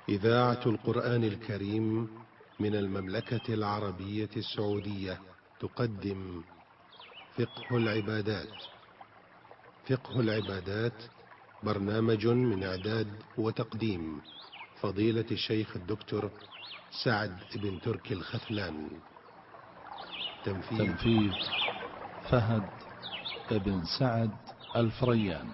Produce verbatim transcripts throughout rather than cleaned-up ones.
إذاعة القرآن الكريم من المملكة العربية السعودية تقدم فقه العبادات. فقه العبادات برنامج من إعداد وتقديم فضيلة الشيخ الدكتور سعد بن تركي الخثلان. تنفيذ, تنفيذ فهد بن سعد الفريان.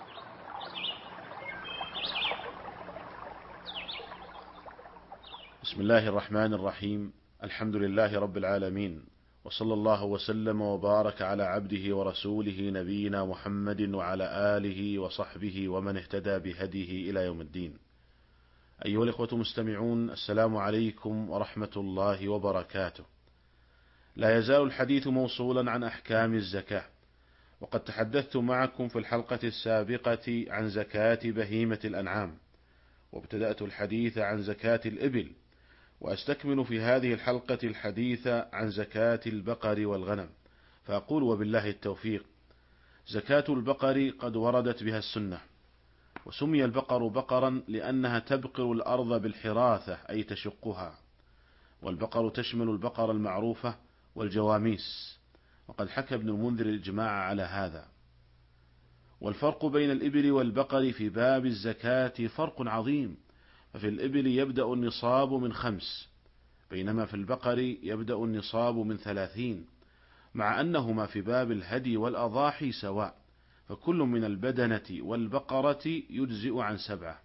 بسم الله الرحمن الرحيم. الحمد لله رب العالمين، وصلى الله وسلم وبارك على عبده ورسوله نبينا محمد وعلى آله وصحبه ومن اهتدى بهديه إلى يوم الدين. أيها الإخوة المستمعون، السلام عليكم ورحمة الله وبركاته. لا يزال الحديث موصولا عن أحكام الزكاة، وقد تحدثت معكم في الحلقة السابقة عن زكاة بهيمة الأنعام، وابتدأت الحديث عن زكاة الإبل، وأستكمل في هذه الحلقة الحديث عن زكاة البقر والغنم، فأقول وبالله التوفيق. زكاة البقر قد وردت بها السنة، وسمي البقر بقرا لأنها تبقر الأرض بالحراثة أي تشقها، والبقر تشمل البقر المعروفة والجواميس، وقد حكى ابن المنذر الإجماع على هذا. والفرق بين الإبل والبقر في باب الزكاة فرق عظيم، ففي الإبل يبدأ النصاب من خمس، بينما في البقر يبدأ النصاب من ثلاثين، مع أنهما في باب الهدي والأضاحي سواء، فكل من البدنة والبقرة يجزئ عن سبعة.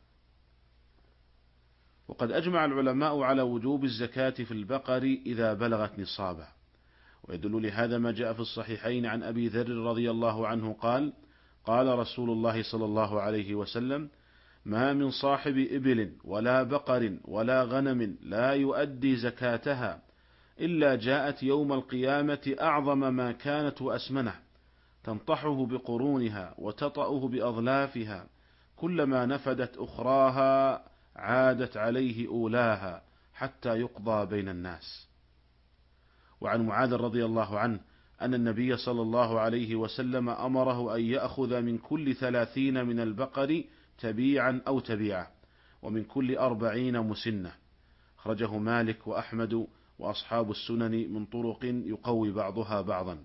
وقد أجمع العلماء على وجوب الزكاة في البقر إذا بلغت نصابه، ويدل لهذا ما جاء في الصحيحين عن أبي ذر رضي الله عنه قال: قال رسول الله صلى الله عليه وسلم: ما من صاحب إبل ولا بقر ولا غنم لا يؤدي زكاتها إلا جاءت يوم القيامة أعظم ما كانت وأسمنه، تنطحه بقرونها وتطأه بأظلافها، كلما نفدت أخراها عادت عليه أولاها حتى يقضى بين الناس. وعن معاذ رضي الله عنه أن النبي صلى الله عليه وسلم أمره أن يأخذ من كل ثلاثين من البقر تبيعا أو تبيعة، ومن كل أربعين مسنة. أخرجه مالك وأحمد وأصحاب السنن من طرق يقوي بعضها بعضا.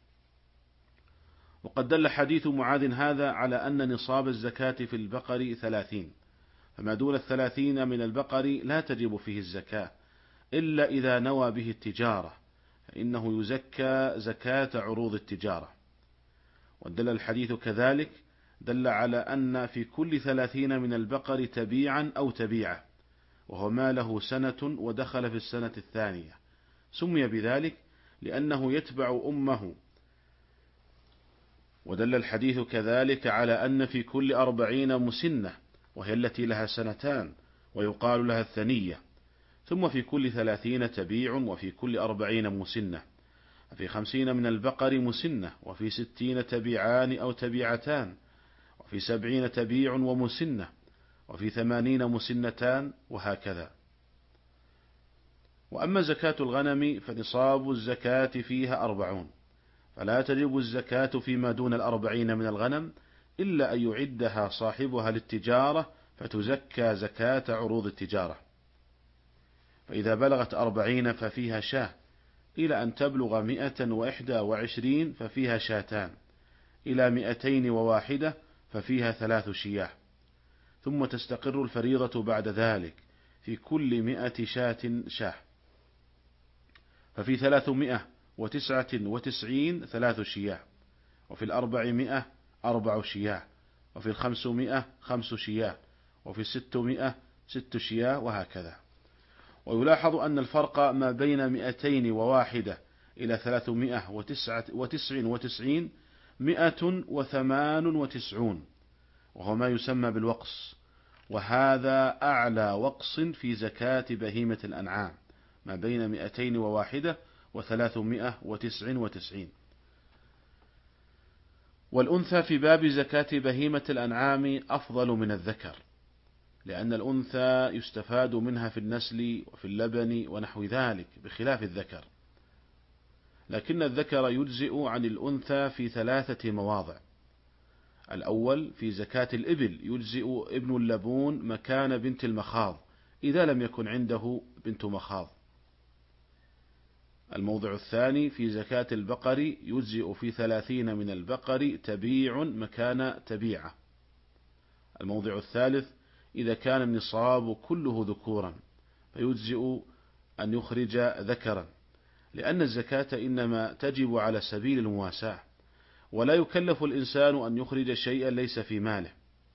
وقد دل حديث معاذ هذا على أن نصاب الزكاة في البقر ثلاثين، فما دون الثلاثين من البقر لا تجب فيه الزكاة إلا إذا نوى به التجارة، فإنه يزكى زكاة عروض التجارة. ودل الحديث كذلك دل على أن في كل ثلاثين من البقر تبيعا أو تبيعة، وهو ما له سنة ودخل في السنة الثانية، سمي بذلك لأنه يتبع أمه. ودل الحديث كذلك على أن في كل أربعين مسنة، وهي التي لها سنتان ويقال لها الثنية، ثم في كل ثلاثين تبيع، وفي كل أربعين مسنة، وفي خمسين من البقر مسنة، وفي ستين تبيعان أو تبيعتان، وفي سبعين تبيع ومسنة، وفي ثمانين مسنتان، وهكذا. وأما زكاة الغنم فنصاب الزكاة فيها أربعون، فلا تجب الزكاة فيما دون الأربعين من الغنم إلا أن يعدها صاحبها للتجارة فتزكى زكاة عروض التجارة. فإذا بلغت أربعين ففيها شاة، إلى أن تبلغ مئة وإحدى وعشرين ففيها شاتان، إلى مئتين وواحدة ففيها ثلاث شياه، ثم تستقر الفريضة بعد ذلك في كل مئة شاة شاه، ففي ثلاثمائة وتسعة وتسعين ثلاث شياه، وفي الأربعمائة أربع شياه، وفي الخمسمائة خمس شياه، وفي الستمائة ست شياه، وهكذا. ويلاحظ أن الفرق ما بين مئتين وواحدة إلى ثلاثمائة وتسع وتسعين مئة وثمان وتسعون، وهو ما يسمى بالوقص، وهذا أعلى وقص في زكاة بهيمة الأنعام، ما بين مئتين وواحدة وثلاثمائة وتسع وتسعين. والأنثى في باب زكاة بهيمة الأنعام أفضل من الذكر، لأن الأنثى يستفاد منها في النسل وفي اللبن ونحو ذلك بخلاف الذكر، لكن الذكر يجزئ عن الأنثى في ثلاثة مواضع. الأول في زكاة الإبل يجزئ ابن اللبون مكان بنت المخاض إذا لم يكن عنده بنت مخاض. الموضع الثاني في زكاة البقر يجزئ في ثلاثين من البقر تبيع مكان تبيعة. الموضع الثالث إذا كان النصاب كله ذكورا فيجزئ أن يخرج ذكرا، لأن الزكاة إنما تجب على سبيل المواساة، ولا يكلف الإنسان أن يخرج شيئا ليس في ماله.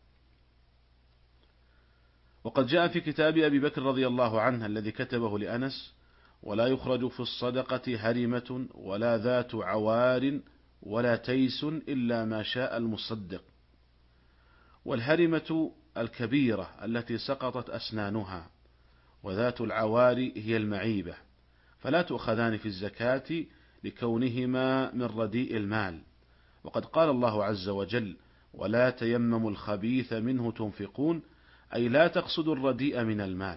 وقد جاء في كتاب أبي بكر رضي الله عنه الذي كتبه لأنس: ولا يخرج في الصدقة هرمة ولا ذات عوار ولا تيس إلا ما شاء المصدق. والهرمة الكبيرة التي سقطت أسنانها، وذات العوار هي المعيبة، فلا تؤخذان في الزكاة لكونهما من رديء المال. وقد قال الله عز وجل: ولا تيمموا الخبيث منه تنفقون، أي لا تقصدوا الرديء من المال.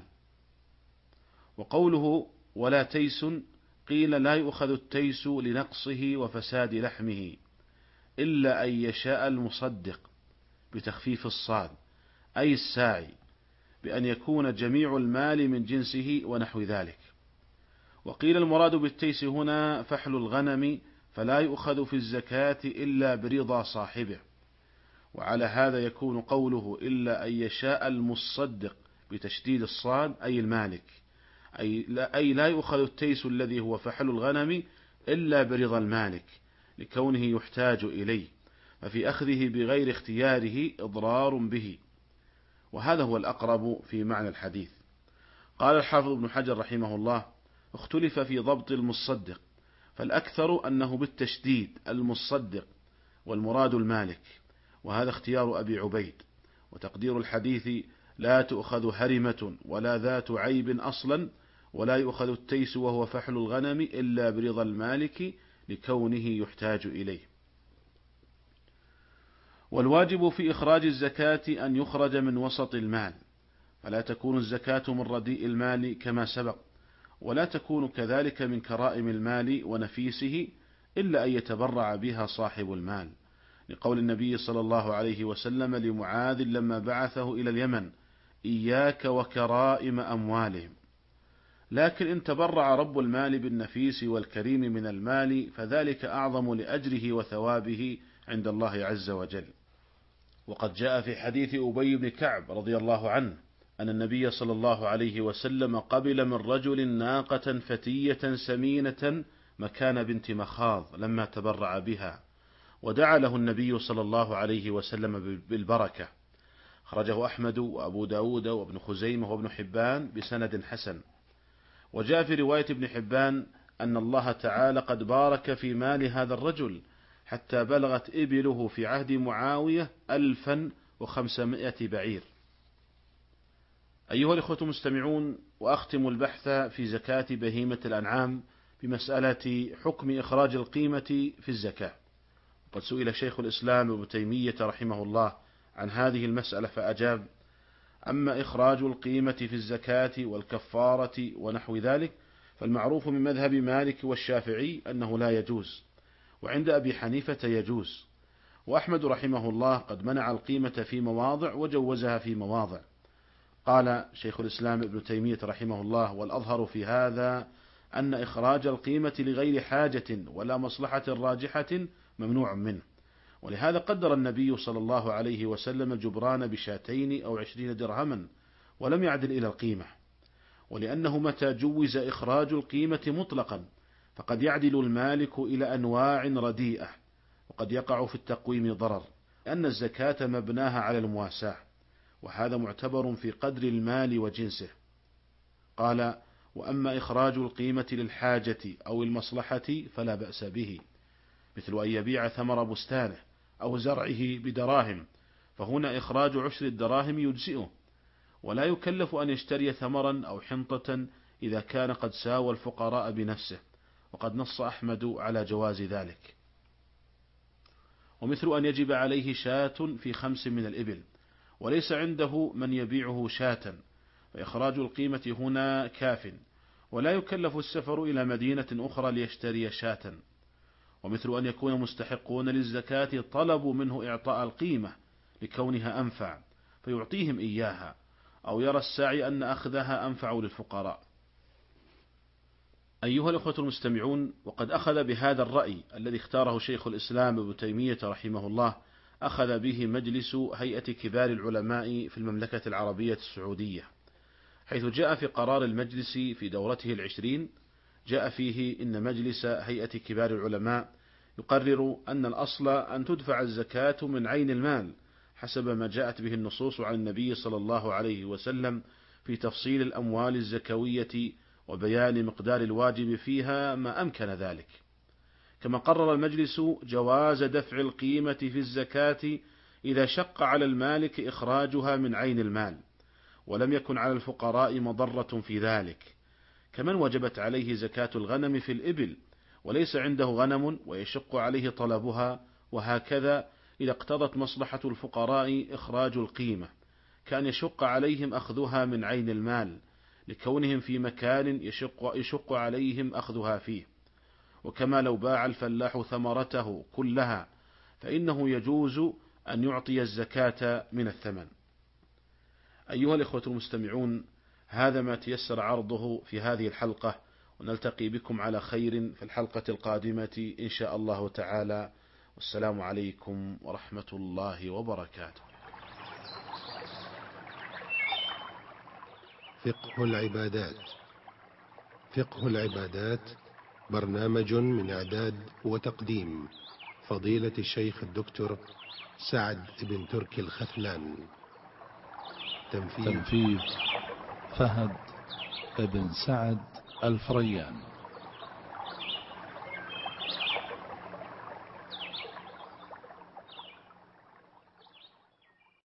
وقوله ولا تيس قيل لا يؤخذ التيس لنقصه وفساد لحمه إلا أن يشاء المصدق بتخفيف الصاد، أي الساعي، بأن يكون جميع المال من جنسه ونحو ذلك. وقيل المراد بالتيس هنا فحل الغنم، فلا يؤخذ في الزكاة إلا برضا صاحبه. وعلى هذا يكون قوله إلا أن يشاء المصدق بتشديد الصاد أي المالك، أي لا, أي لا يؤخذ التيس الذي هو فحل الغنم إلا برضا المالك لكونه يحتاج إليه، ففي أخذه بغير اختياره إضرار به. وهذا هو الأقرب في معنى الحديث. قال الحافظ ابن حجر رحمه الله: اختلف في ضبط المصدق، فالأكثر أنه بالتشديد المصدق والمراد المالك، وهذا اختيار أبي عبيد. وتقدير الحديث لا تؤخذ هرمة ولا ذات عيب أصلا، ولا يؤخذ التيس وهو فحل الغنم إلا برضا المالك لكونه يحتاج إليه. والواجب في إخراج الزكاة أن يخرج من وسط المال، فلا تكون الزكاة من رديء المال كما سبق، ولا تكون كذلك من كرائم المال ونفيسه إلا أن يتبرع بها صاحب المال، لقول النبي صلى الله عليه وسلم لمعاذ لما بعثه إلى اليمن: إياك وكرائم أموالهم. لكن إن تبرع رب المال بالنفيس والكريم من المال فذلك أعظم لأجره وثوابه عند الله عز وجل. وقد جاء في حديث أبي بن كعب رضي الله عنه أن النبي صلى الله عليه وسلم قبل من رجل ناقة فتية سمينة مكان بنت مخاض لما تبرع بها، ودعا له النبي صلى الله عليه وسلم بالبركة. خرجه أحمد وأبو داود وابن خزيمة وابن حبان بسند حسن. وجاء في رواية ابن حبان أن الله تعالى قد بارك في مال هذا الرجل حتى بلغت إبله في عهد معاوية ألفا وخمسمائة بعير. أيها الإخوة المستمعون، وأختم البحث في زكاة بهيمة الأنعام بمسألة حكم إخراج القيمة في الزكاة. وقد سئل شيخ الإسلام ابن تيمية رحمه الله عن هذه المسألة فأجاب: أما إخراج القيمة في الزكاة والكفارة ونحو ذلك فالمعروف من مذهب مالك والشافعي أنه لا يجوز، وعند أبي حنيفة يجوز، وأحمد رحمه الله قد منع القيمة في مواضع وجوزها في مواضع. قال شيخ الإسلام ابن تيمية رحمه الله: والأظهر في هذا أن إخراج القيمة لغير حاجة ولا مصلحة راجحة ممنوع منه، ولهذا قدر النبي صلى الله عليه وسلم الجبران بشاتين أو عشرين درهما ولم يعدل إلى القيمة، ولأنه متى جوز إخراج القيمة مطلقا فقد يعدل المالك إلى أنواع رديئة، وقد يقع في التقويم ضرر، لأن الزكاة مبناها على المواساة، وهذا معتبر في قدر المال وجنسه. قال: وأما إخراج القيمة للحاجة أو المصلحة فلا بأس به، مثل أن يبيع ثمر بستانه أو زرعه بدراهم، فهنا إخراج عشر الدراهم يجزئه، ولا يكلف أن يشتري ثمرا أو حنطة إذا كان قد ساوى الفقراء بنفسه، وقد نص أحمد على جواز ذلك. ومثل أن يجب عليه شاة في خمس من الإبل وليس عنده من يبيعه شاة، فإخراج القيمة هنا كاف، ولا يكلف السفر إلى مدينة أخرى ليشتري شاة. ومثل أن يكون مستحقون للزكاة طلبوا منه إعطاء القيمة لكونها أنفع فيعطيهم إياها، أو يرى الساعي أن أخذها أنفع للفقراء. أيها الأخوة المستمعون، وقد أخذ بهذا الرأي الذي اختاره شيخ الإسلام ابن تيمية رحمه الله، أخذ به مجلس هيئة كبار العلماء في المملكة العربية السعودية، حيث جاء في قرار المجلس في دورته العشرين، جاء فيه إن مجلس هيئة كبار العلماء يقرر أن الأصل أن تدفع الزكاة من عين المال حسب ما جاءت به النصوص عن النبي صلى الله عليه وسلم في تفصيل الأموال الزكوية وبيان مقدار الواجب فيها ما أمكن ذلك. كما قرر المجلس جواز دفع القيمة في الزكاة إذا شق على المالك إخراجها من عين المال ولم يكن على الفقراء مضرة في ذلك، كمن وجبت عليه زكاة الغنم في الإبل وليس عنده غنم ويشق عليه طلبها، وهكذا إذا اقتضت مصلحة الفقراء إخراج القيمة كان يشق عليهم أخذها من عين المال لكونهم في مكان يشق, يشق عليهم أخذها فيه. وكما لو باع الفلاح ثمرته كلها فإنه يجوز أن يعطي الزكاة من الثمن. أيها الإخوة المستمعون، هذا ما تيسر عرضه في هذه الحلقة، ونلتقي بكم على خير في الحلقة القادمة إن شاء الله تعالى، والسلام عليكم ورحمة الله وبركاته. فقه العبادات. فقه العبادات برنامج من إعداد وتقديم فضيلة الشيخ الدكتور سعد بن تركي الخثلان. تنفيذ فهد بن سعد الفريان.